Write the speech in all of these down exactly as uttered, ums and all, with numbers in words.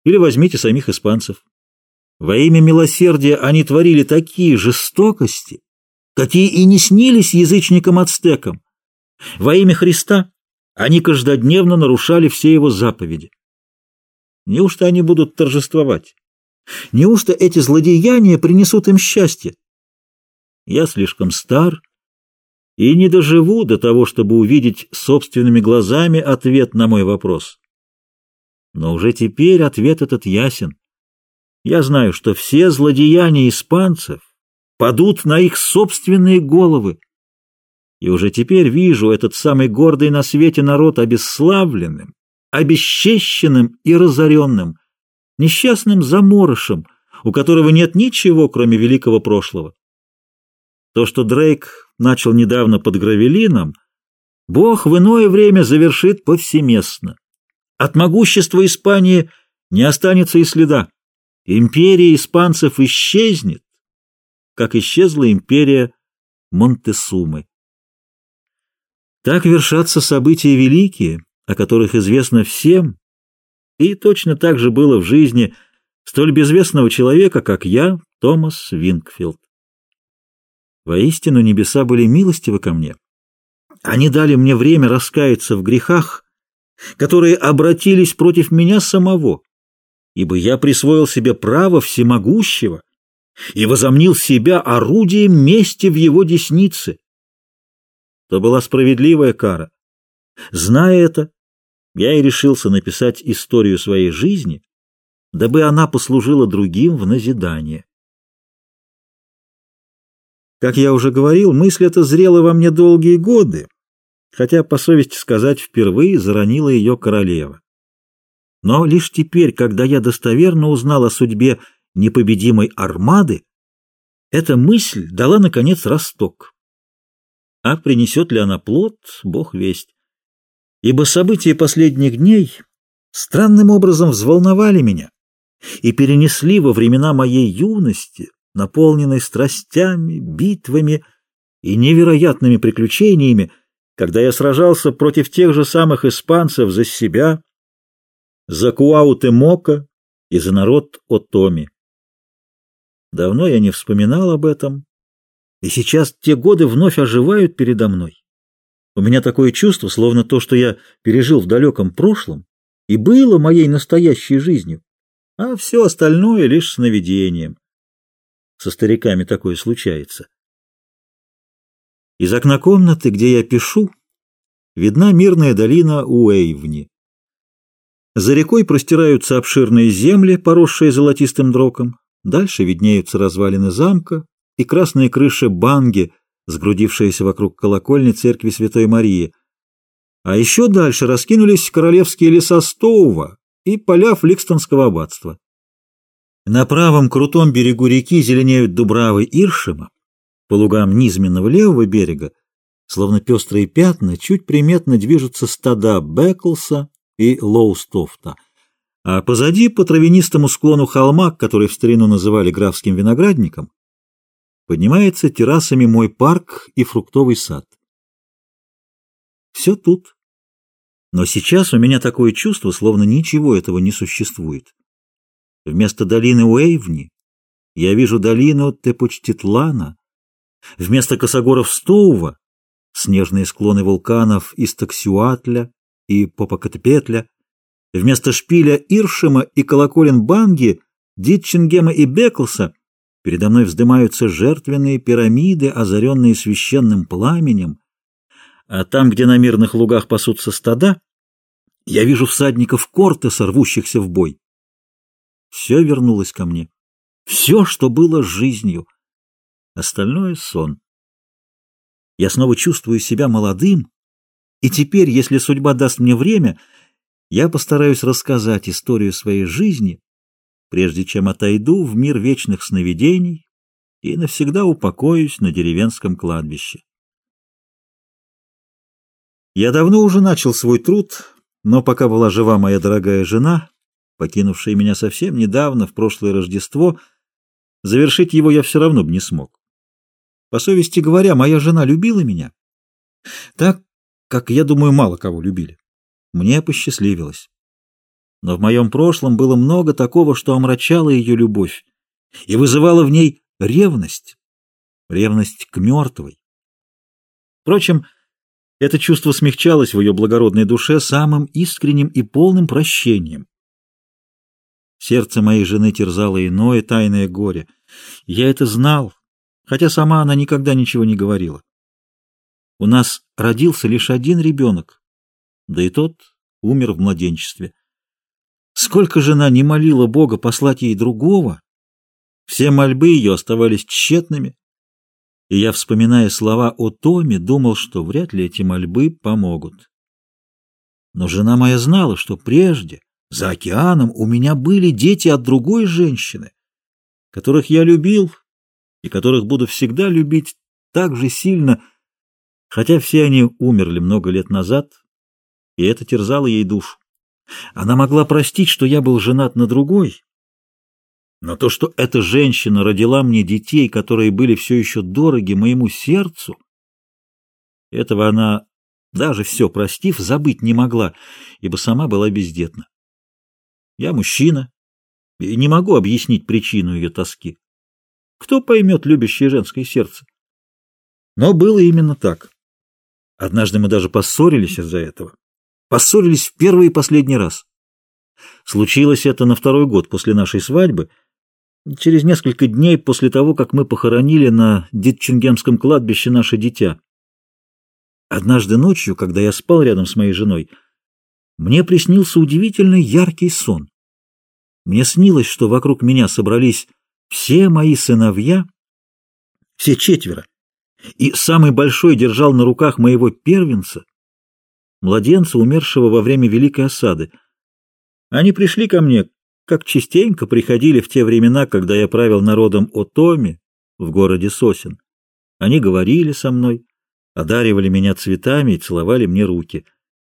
Или возьмите самих испанцев. Во имя милосердия они творили такие жестокости, какие и не снились язычникам-ацтекам. Во имя Христа они каждодневно нарушали все его заповеди. Неужто они будут торжествовать? Неужто эти злодеяния принесут им счастье? Я слишком стар и не доживу до того, чтобы увидеть собственными глазами ответ на мой вопрос. Но уже теперь ответ этот ясен. Я знаю, что все злодеяния испанцев падут на их собственные головы. И уже теперь вижу этот самый гордый на свете народ обесславленным, обесчещенным и разоренным, несчастным заморышем, у которого нет ничего, кроме великого прошлого. То, что Дрейк начал недавно под Гравелином, Бог в иное время завершит повсеместно. От могущества Испании не останется и следа. Империя испанцев исчезнет, как исчезла империя Монтесумы. Так вершатся события великие, о которых известно всем, и точно так же было в жизни столь безвестного человека, как я, Томас Вингфилд. Воистину, небеса были милостивы ко мне. Они дали мне время раскаяться в грехах, которые обратились против меня самого, ибо я присвоил себе право всемогущего и возомнил себя орудием мести в его деснице. То была справедливая кара. Зная это, я и решился написать историю своей жизни, дабы она послужила другим в назидание. Как я уже говорил, мысль эта зрела во мне долгие годы, хотя, по совести сказать, впервые заронила ее королева. Но лишь теперь, когда я достоверно узнал о судьбе непобедимой армады, эта мысль дала, наконец, росток. А принесет ли она плод, Бог весть. Ибо события последних дней странным образом взволновали меня и перенесли во времена моей юности, наполненной страстями, битвами и невероятными приключениями, когда я сражался против тех же самых испанцев за себя, за Куаутемока и за народ Отоми. Давно я не вспоминал об этом, и сейчас те годы вновь оживают передо мной. У меня такое чувство, словно то, что я пережил в далеком прошлом, и было моей настоящей жизнью, а все остальное лишь сновидением. Со стариками такое случается. Из окна комнаты, где я пишу, видна мирная долина Уэйвни. За рекой простираются обширные земли, поросшие золотистым дроком. Дальше виднеются развалины замка и красные крыши Банги, сгрудившиеся вокруг колокольни церкви Святой Марии. А еще дальше раскинулись королевские леса Стоува и поля Фликстонского аббатства. На правом крутом берегу реки зеленеют дубравы Иршима, по лугам низменного левого берега, словно пестрые пятна, чуть приметно движутся стада Беклса и Лоустофта, а позади, по травянистому склону холма, который в старину называли графским виноградником, поднимается террасами мой парк и фруктовый сад. Все тут. Но сейчас у меня такое чувство, словно ничего этого не существует. Вместо долины Уэйвни я вижу долину Тепочтитлана, вместо косогоров Стоува — снежные склоны вулканов Истоксюатля и Попокатепетля, вместо шпиля Иршима и колоколен Банги, Дитчингема и Беклса передо мной вздымаются жертвенные пирамиды, озаренные священным пламенем, а там, где на мирных лугах пасутся стада, я вижу всадников Кортеса, рвущихся в бой. Все вернулось ко мне. Все, что было жизнью. Остальное — сон. Я снова чувствую себя молодым, и теперь, если судьба даст мне время, я постараюсь рассказать историю своей жизни, прежде чем отойду в мир вечных сновидений и навсегда упокоюсь на деревенском кладбище. Я давно уже начал свой труд, но пока была жива моя дорогая жена, покинувшая меня совсем недавно, в прошлое Рождество, завершить его я все равно бы не смог. По совести говоря, моя жена любила меня так, как, я думаю, мало кого любили. Мне посчастливилось. Но в моем прошлом было много такого, что омрачало ее любовь и вызывало в ней ревность, ревность к мертвой. Впрочем, это чувство смягчалось в ее благородной душе самым искренним и полным прощением. Сердце моей жены терзало иное тайное горе. Я это знал, хотя сама она никогда ничего не говорила. У нас родился лишь один ребенок, да и тот умер в младенчестве. Сколько жена не молила Бога послать ей другого, все мольбы ее оставались тщетными, и я, вспоминая слова о Томе, думал, что вряд ли эти мольбы помогут. Но жена моя знала, что прежде, за океаном, у меня были дети от другой женщины, которых я любил и которых буду всегда любить так же сильно, хотя все они умерли много лет назад, и это терзало ей душу. Она могла простить, что я был женат на другой, но то, что эта женщина родила мне детей, которые были все еще дороги моему сердцу, этого она, даже все простив, забыть не могла, ибо сама была бездетна. Я мужчина и не могу объяснить причину ее тоски. Кто поймет любящее женское сердце? Но было именно так. Однажды мы даже поссорились из-за этого. Поссорились в первый и последний раз. Случилось это на второй год после нашей свадьбы, через несколько дней после того, как мы похоронили на Дитчингемском кладбище наше дитя. Однажды ночью, когда я спал рядом с моей женой, мне приснился удивительно яркий сон. Мне снилось, что вокруг меня собрались все мои сыновья, все четверо, и самый большой держал на руках моего первенца, младенца, умершего во время Великой осады. Они пришли ко мне, как частенько приходили в те времена, когда я правил народом о Томе в городе Сосен. Они говорили со мной, одаривали меня цветами и целовали мне руки.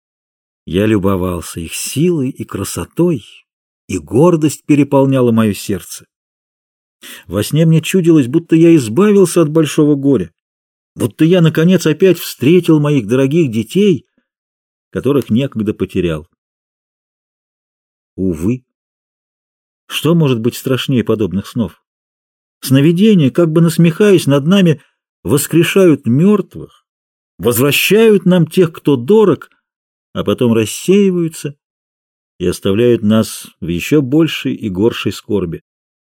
Я любовался их силой и красотой, и гордость переполняла мое сердце. Во сне мне чудилось, будто я избавился от большого горя, будто я, наконец, опять встретил моих дорогих детей, которых некогда потерял. Увы, что может быть страшнее подобных снов? Сновидения, как бы насмехаясь над нами, воскрешают мертвых, возвращают нам тех, кто дорог, а потом рассеиваются и оставляют нас в еще большей и горшей скорби.